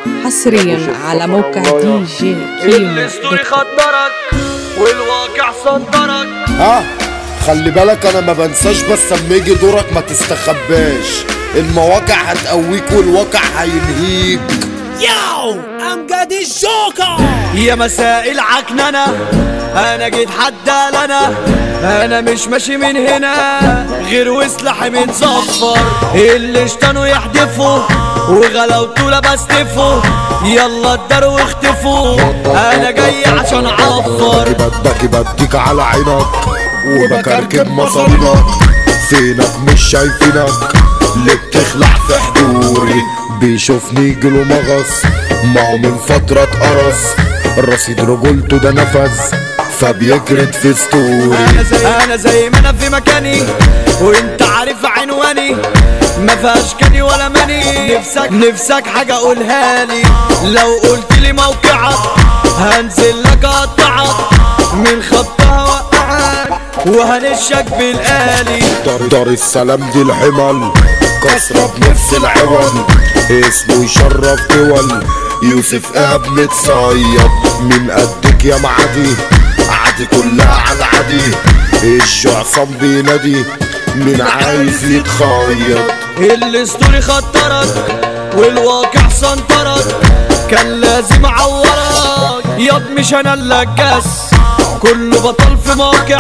حصريا على موقع دي جي كيمو. الاسطوري خدرك والواقع صدرك. خلي بالك انا ما بنساش، بس اما يجي دورك ما تستخباش. المواقع هتقويك والواقع هينهيك. ياو امجد الجوكر يا مساء العكننة، انا جيت حد انا مش ماشي من هنا غير وسلاحي متزفر. اللي اشتنوا يحدفوا وغلاوته لبستفوا، يلا اداروا واختفوا، انا جاي عشان اعفر. بديك على عينك وبكركب مصارينك، فينك مش شايفينك اللي بتخلع في حضوري. بيشوفني يجيله مغص، ما هو من فترة اتقرص، الرصيد رجولته ده نفذ فبيجرد في ستوري. انا زي ما انا في مكاني وانت عارف عنواني، ما فيهاش كاني ولا ماني. نفسك حاجة قولها لي، لو قلت لي موقعك هنزل لك اقطعك، من خطها وقعك وهنشك بالآلي. دار السلام دي الحمل كسرة بنفس العول، اسمه يشرف دول. يوسف اب متصيد من قدك يا معدي، عادي كلها على عادي. الجعصام بينادي من عايز يتخيط. الاسطوري خطرك والواقع سنطرك، كان لازم اعورك ياض مش انا اللي الجس. كله بطل في موقع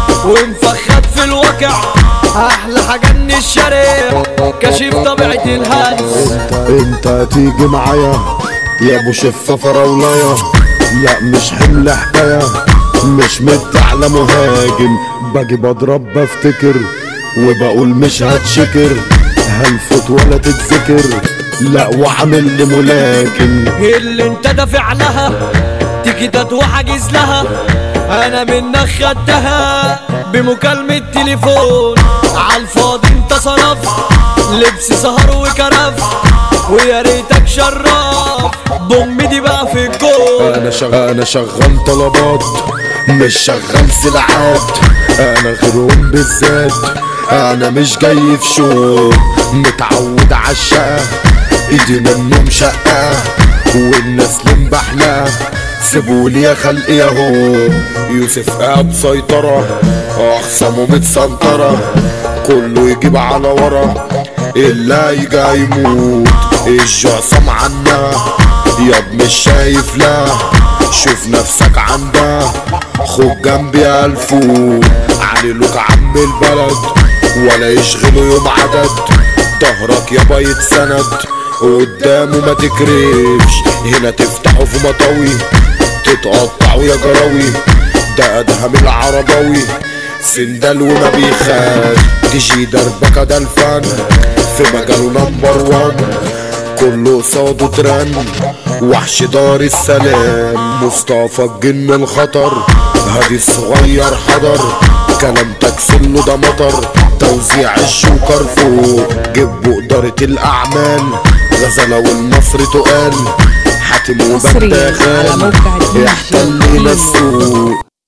ومفخد في الواقع، احلى حاجه ان الشارع كشف طبيعه الهلس. انت تيجي معايا يا ابو شفه فراولايه، لا مش حمل حكايه، مش على مهاجم. باجي بضرب بفتكر وبقول مش هتشكر، هنفوت ولا تتذكر، لا وعامل لي ملاكم. اللي انت دافع لها تيكيتات وحاجز لها، انا منك خدتها بمكالمة تليفون. عالفاضي انت صرفت لبس سهر وكرف، ويا ريتك شرف ضم دي بقى في الجول. انا شغال طلبات مش شغال سلعات، انا غيرهم بالذات، انا مش جاي في شو. متعود عالشقة ايدي منهم شقة والناس لمبحنا، سيبولي يا خلقي ياهو. يوسف قاعد سيطرة اخصامه متسنطرة، كله يجيب على ورا اللي يجي يموت. الجعصام عنا ياض مش شايف، لا شوف نفسك عندها، خد جنبي الفوت. عليلوك عم البلد ولا يشغلوا يوم عدد، ظهرك يابا يتسند قدامه ما تكرفش. هنا تفتحوا في مطاوي تتقطعوا يا جراوي، ده ادهم العرباوي سندال وما بيخاف. تجي دربكة ده الفن في مجاله نمبر وان، كله قصاده ترن وحش دار السلام. مصطفى الجن الخطر هادي الصغير حضر، كلام تكسله ده مطر، توزيع الجوكر فوق. جيبوا إدارة الأعمال غزلة والنصر تقال، حاتم وبداخل على موقع دي جي يحتلنا السوق.